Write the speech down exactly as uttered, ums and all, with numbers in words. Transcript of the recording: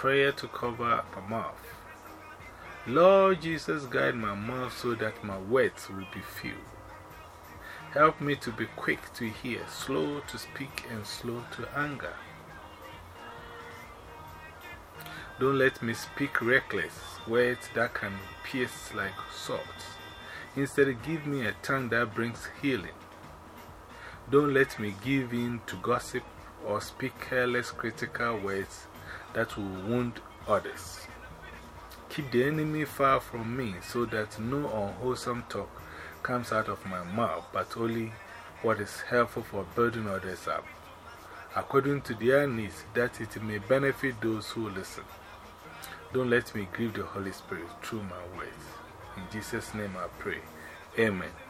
Prayer to cover my mouth. Lord Jesus, guide my mouth so that my words will be few. Help me to be quick to hear, slow to speak, and slow to anger. Don't let me speak reckless words that can pierce like swords. Instead, give me a tongue that brings healing. Don't let me give in to gossip or speak careless, critical words that will wound others. Keep the enemy far from me so that no unwholesome talk comes out of my mouth, but only what is helpful for building others up, according to their needs, that it may benefit those who listen. Don't let me grieve the Holy Spirit through my words. In Jesus' name I pray. Amen.